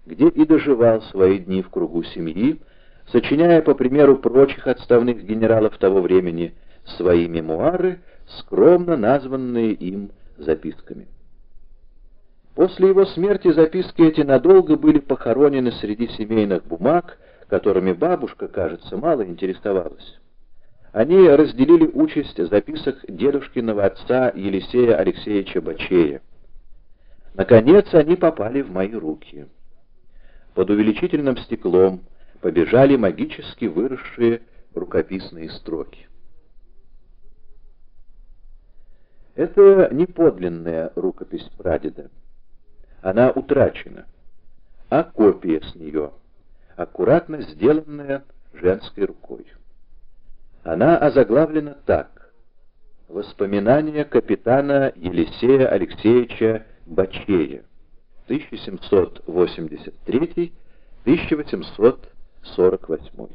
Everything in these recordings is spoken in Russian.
где и доживал свои дни в кругу семьи, сочиняя, по примеру прочих отставных генералов того времени, свои мемуары, скромно названные им записками. После его смерти записки эти надолго были похоронены среди семейных бумаг, которыми бабушка, кажется, мало интересовалась. Они разделили участь записок дедушкиного отца Елисея Алексеевича Бачея. Наконец они попали в мои руки. Под увеличительным стеклом побежали магически выросшие рукописные строки. Это не подлинная рукопись прадеда. Она утрачена, а копия с нее, аккуратно сделанная женской рукой. Она озаглавлена так: «Воспоминания капитана Елисея Алексеевича Бачея, 1783-1848».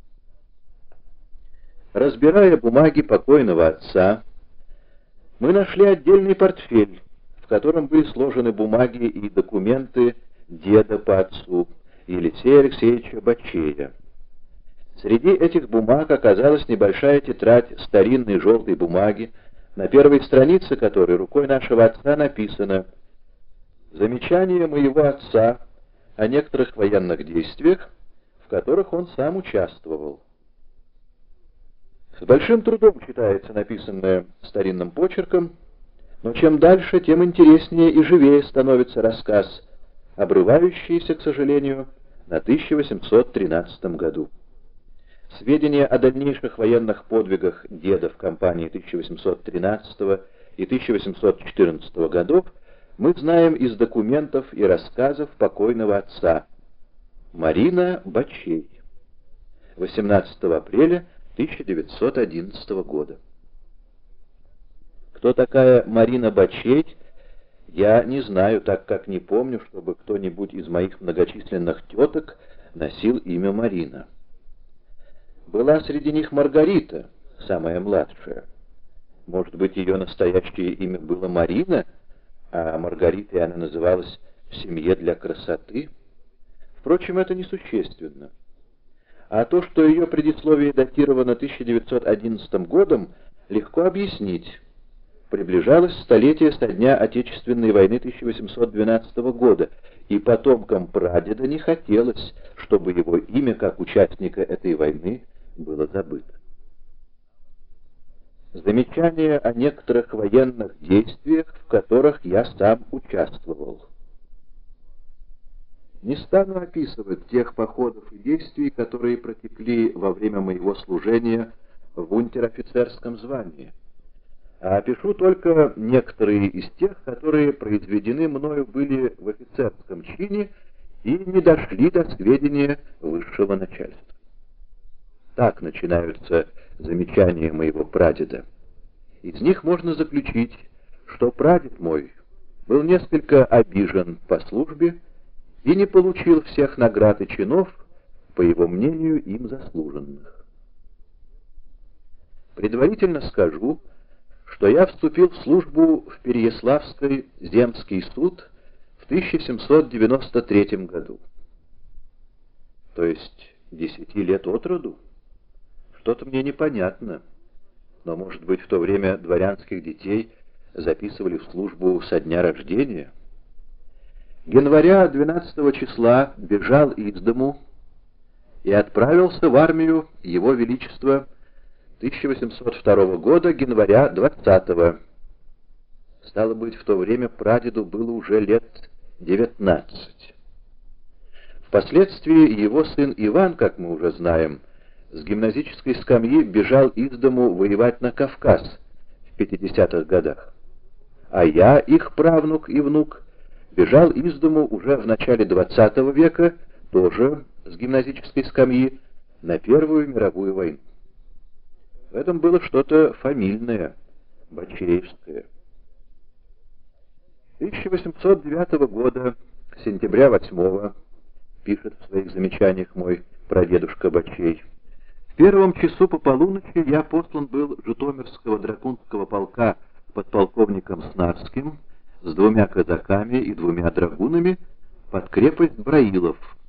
Разбирая бумаги покойного отца, мы нашли отдельный портфель, в котором были сложены бумаги и документы деда по отцу, Елисея Алексеевича Бачея. Среди этих бумаг оказалась небольшая тетрадь старинной желтой бумаги, на первой странице которой рукой нашего отца написано: «Замечание моего отца о некоторых военных действиях, в которых он сам участвовал». С большим трудом читается написанное старинным почерком, но чем дальше, тем интереснее и живее становится рассказ, обрывающийся, к сожалению, на 1813 году. Сведения о дальнейших военных подвигах деда в кампании 1813 и 1814 годов мы знаем из документов и рассказов покойного отца. Марина Бачей. 18 апреля 1911 года. Кто такая Марина Бачей, я не знаю, так как не помню, чтобы кто-нибудь из моих многочисленных теток носил имя Марина. Была среди них Маргарита, самая младшая. Может быть, ее настоящее имя было Марина, а Маргаритой она называлась в семье для красоты? Впрочем, это несущественно. А то, что ее предисловие датировано 1911 годом, легко объяснить. Приближалось столетие со дня Отечественной войны 1812 года, и потомкам прадеда не хотелось, чтобы его имя, как участника этой войны, было забыто. Замечание о некоторых военных действиях, в которых я сам участвовал. Не стану описывать тех походов и действий, которые протекли во время моего служения в унтер-офицерском звании, а опишу только некоторые из тех, которые произведены мною были в офицерском чине и не дошли до сведения высшего начальства. Так начинаются замечания моего прадеда. Из них можно заключить, что прадед мой был несколько обижен по службе и не получил всех наград и чинов, по его мнению, им заслуженных. Предварительно скажу, что я вступил в службу в Переяславский земский суд в 1793 году. То есть 10 лет от роду? Что-то мне непонятно, но, может быть, в то время дворянских детей записывали в службу со дня рождения. Января 12 числа бежал из дому и отправился в армию Его Величества 1802 года, января 20-го. Стало быть, в то время прадеду было уже лет 19. Впоследствии его сын Иван, как мы уже знаем, с гимназической скамьи бежал из дому воевать на Кавказ в 50-х годах. А я, их правнук и внук, бежал из дому уже в начале 20 века, тоже с гимназической скамьи, на Первую мировую войну. В этом было что-то фамильное, бачеевское. 1809 года, сентября 8-го, пишет в своих замечаниях мой прадедушка Бачей, в первом часу по полуночи я послан был Житомирского драгунского полка подполковником Снарским с 2 казаками и 2 драгунами под крепость Браилов.